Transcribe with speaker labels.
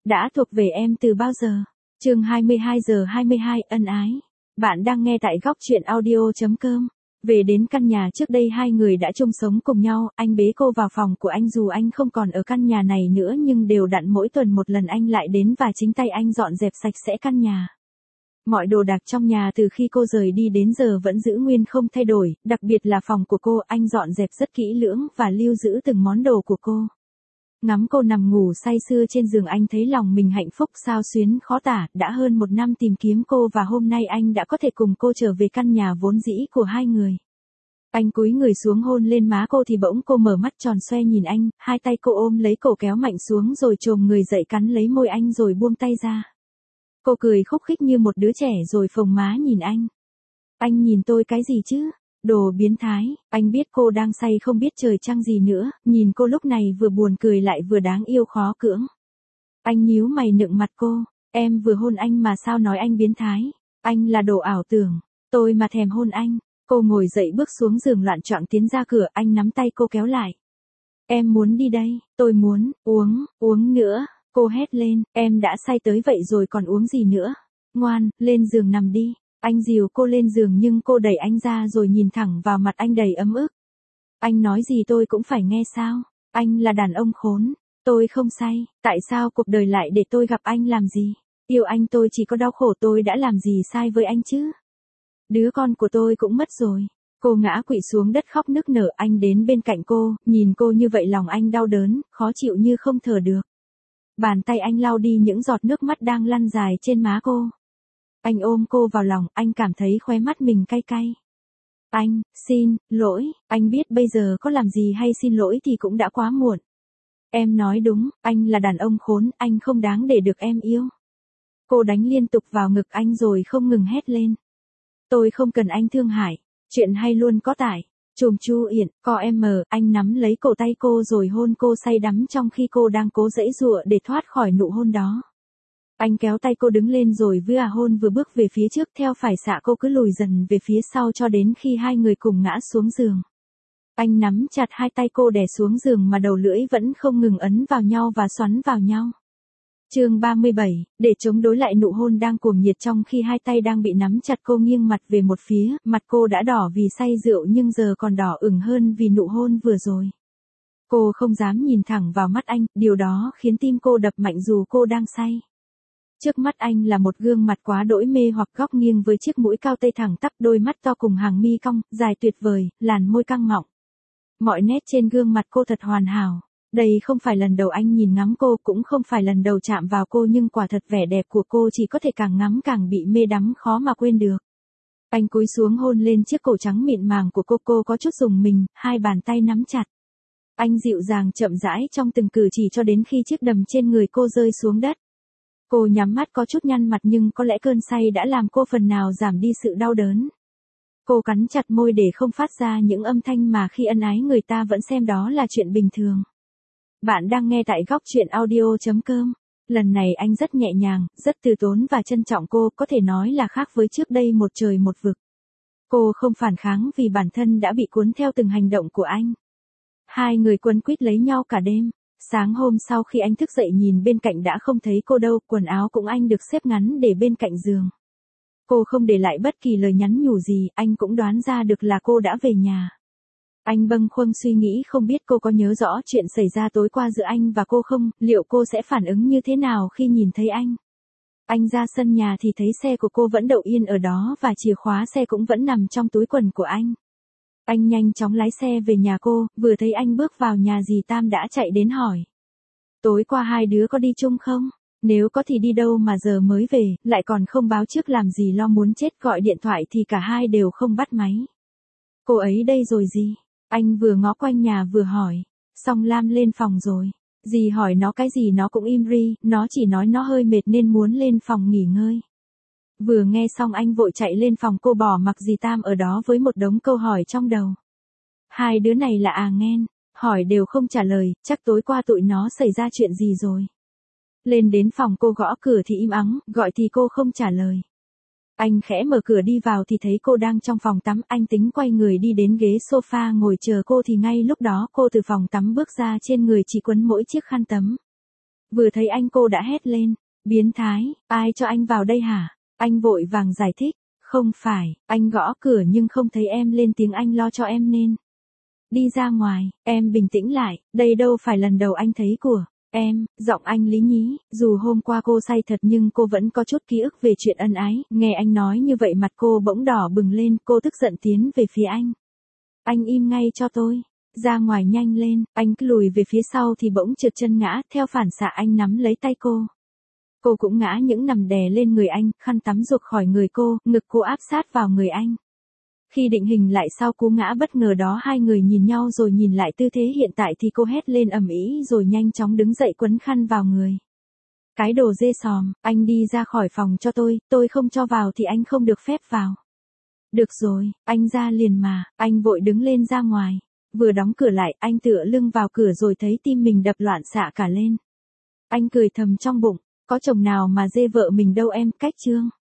Speaker 1: đã thuộc về em từ bao giờ? Chương 22:22 ân ái. Bạn đang nghe tại góc truyện audio.com. Về đến căn nhà trước đây hai người đã chung sống cùng nhau, anh bế cô vào phòng của anh dù anh không còn ở căn nhà này nữa nhưng đều đặn mỗi tuần một lần anh lại đến và chính tay anh dọn dẹp sạch sẽ căn nhà. Mọi đồ đạc trong nhà từ khi cô rời đi đến giờ vẫn giữ nguyên không thay đổi, đặc biệt là phòng của cô anh dọn dẹp rất kỹ lưỡng và lưu giữ từng món đồ của cô. Ngắm cô nằm ngủ say sưa trên giường anh thấy lòng mình hạnh phúc xao xuyến khó tả, đã hơn 1 năm tìm kiếm cô và hôm nay anh đã có thể cùng cô trở về căn nhà vốn dĩ của hai người. Anh cúi người xuống hôn lên má cô thì bỗng cô mở mắt tròn xoe nhìn anh, hai tay cô ôm lấy cổ kéo mạnh xuống rồi chồm người dậy cắn lấy môi anh rồi buông tay ra. Cô cười khúc khích như một đứa trẻ rồi phồng má nhìn anh. Anh nhìn tôi cái gì chứ? Đồ biến thái, anh biết cô đang say không biết trời trăng gì nữa, nhìn cô lúc này vừa buồn cười lại vừa đáng yêu khó cưỡng. Anh nhíu mày nựng mặt cô, em vừa hôn anh mà sao nói anh biến thái, anh là đồ ảo tưởng, tôi mà thèm hôn anh. Cô ngồi dậy bước xuống giường loạn choạng tiến ra cửa, anh nắm tay cô kéo lại. Em muốn đi đây, tôi muốn, uống nữa, cô hét lên, em đã say tới vậy rồi còn uống gì nữa, ngoan, lên giường nằm đi. Anh dìu cô lên giường nhưng cô đẩy anh ra rồi nhìn thẳng vào mặt anh đầy ấm ức. Anh nói gì tôi cũng phải nghe sao? Anh là đàn ông khốn. Tôi không say. Tại sao cuộc đời lại để tôi gặp anh làm gì? Yêu anh tôi chỉ có đau khổ, tôi đã làm gì sai với anh chứ? Đứa con của tôi cũng mất rồi. Cô ngã quỵ xuống đất khóc nức nở, anh đến bên cạnh cô, nhìn cô như vậy lòng anh đau đớn, khó chịu như không thở được. Bàn tay anh lau đi những giọt nước mắt đang lăn dài trên má cô. Anh ôm cô vào lòng, anh cảm thấy khóe mắt mình cay cay. Anh, xin lỗi, anh biết bây giờ có làm gì hay xin lỗi thì cũng đã quá muộn. Em nói đúng, anh là đàn ông khốn, anh không đáng để được em yêu. Cô đánh liên tục vào ngực anh rồi không ngừng hét lên. Tôi không cần anh thương hại, chuyện hay luôn có tải. Chùm chu yển, co em mờ, anh nắm lấy cổ tay cô rồi hôn cô say đắm trong khi cô đang cố giãy giụa để thoát khỏi nụ hôn đó. Anh kéo tay cô đứng lên rồi vừa hôn vừa bước về phía trước theo phải xạ cô cứ lùi dần về phía sau cho đến khi hai người cùng ngã xuống giường. Anh nắm chặt hai tay cô đè xuống giường mà đầu lưỡi vẫn không ngừng ấn vào nhau và xoắn vào nhau. Chương 37, để chống đối lại nụ hôn đang cuồng nhiệt trong khi hai tay đang bị nắm chặt cô nghiêng mặt về một phía, mặt cô đã đỏ vì say rượu nhưng giờ còn đỏ ửng hơn vì nụ hôn vừa rồi. Cô không dám nhìn thẳng vào mắt anh, điều đó khiến tim cô đập mạnh dù cô đang say. Trước mắt anh là một gương mặt quá đỗi mê hoặc góc nghiêng với chiếc mũi cao tây thẳng tắp, đôi mắt to cùng hàng mi cong, dài tuyệt vời, làn môi căng mọng. Mọi nét trên gương mặt cô thật hoàn hảo. Đây không phải lần đầu anh nhìn ngắm cô, cũng không phải lần đầu chạm vào cô nhưng quả thật vẻ đẹp của cô chỉ có thể càng ngắm càng bị mê đắm khó mà quên được. Anh cúi xuống hôn lên chiếc cổ trắng mịn màng của cô có chút rùng mình, hai bàn tay nắm chặt. Anh dịu dàng chậm rãi trong từng cử chỉ cho đến khi chiếc đầm trên người cô rơi xuống đất. Cô nhắm mắt có chút nhăn mặt nhưng có lẽ cơn say đã làm cô phần nào giảm đi sự đau đớn. Cô cắn chặt môi để không phát ra những âm thanh mà khi ân ái người ta vẫn xem đó là chuyện bình thường. Bạn đang nghe tại góc truyện audio.com. Lần này anh rất nhẹ nhàng, rất từ tốn và trân trọng cô, có thể nói là khác với trước đây một trời một vực. Cô không phản kháng vì bản thân đã bị cuốn theo từng hành động của anh. Hai người quấn quýt lấy nhau cả đêm. Sáng hôm sau khi anh thức dậy nhìn bên cạnh đã không thấy cô đâu, quần áo cũng anh được xếp ngắn để bên cạnh giường. Cô không để lại bất kỳ lời nhắn nhủ gì, anh cũng đoán ra được là cô đã về nhà. Anh bâng khuâng suy nghĩ không biết cô có nhớ rõ chuyện xảy ra tối qua giữa anh và cô không, liệu cô sẽ phản ứng như thế nào khi nhìn thấy anh. Anh ra sân nhà thì thấy xe của cô vẫn đậu yên ở đó và chìa khóa xe cũng vẫn nằm trong túi quần của anh. Anh nhanh chóng lái xe về nhà cô, vừa thấy anh bước vào nhà dì Tam đã chạy đến hỏi. Tối qua hai đứa có đi chung không? Nếu có thì đi đâu mà giờ mới về, lại còn không báo trước làm gì lo muốn chết, gọi điện thoại thì cả hai đều không bắt máy. Cô ấy đây rồi gì? Anh vừa ngó quanh nhà vừa hỏi. Xong Lam lên phòng rồi. Dì hỏi nó cái gì nó cũng im ri, nó chỉ nói nó hơi mệt nên muốn lên phòng nghỉ ngơi. Vừa nghe xong anh vội chạy lên phòng cô bỏ mặc dì Tam ở đó với một đống câu hỏi trong đầu. Hai đứa này là nghen, hỏi đều không trả lời, chắc tối qua tụi nó xảy ra chuyện gì rồi. Lên đến phòng cô gõ cửa thì im ắng, gọi thì cô không trả lời. Anh khẽ mở cửa đi vào thì thấy cô đang trong phòng tắm, anh tính quay người đi đến ghế sofa ngồi chờ cô thì ngay lúc đó cô từ phòng tắm bước ra, trên người chỉ quấn mỗi chiếc khăn tắm. Vừa thấy anh cô đã hét lên. Biến thái, ai cho anh vào đây hả? Anh vội vàng giải thích. Không phải, anh gõ cửa nhưng không thấy em lên tiếng, anh lo cho em nên đi ra ngoài. Em bình tĩnh lại, đây đâu phải lần đầu anh thấy của em. Giọng anh lý nhí, dù hôm qua cô say thật nhưng cô vẫn có chút ký ức về chuyện ân ái. Nghe anh nói như vậy mặt cô bỗng đỏ bừng lên, cô tức giận tiến về phía anh. Anh im ngay cho tôi. Ra ngoài nhanh lên, anh cứ lùi về phía sau thì bỗng trượt chân ngã, theo phản xạ anh nắm lấy tay cô. Cô cũng ngã những nằm đè lên người anh, khăn tắm rụt khỏi người cô, ngực cô áp sát vào người anh. Khi định hình lại sau cú ngã bất ngờ đó, hai người nhìn nhau rồi nhìn lại tư thế hiện tại thì cô hét lên ầm ĩ rồi nhanh chóng đứng dậy quấn khăn vào người. Cái đồ dê sòm, anh đi ra khỏi phòng cho tôi không cho vào thì anh không được phép vào. Được rồi, anh ra liền mà, anh vội đứng lên ra ngoài. Vừa đóng cửa lại, anh tựa lưng vào cửa rồi thấy tim mình đập loạn xạ cả lên. Anh cười thầm trong bụng, có chồng nào mà dê vợ mình đâu em, cách chương.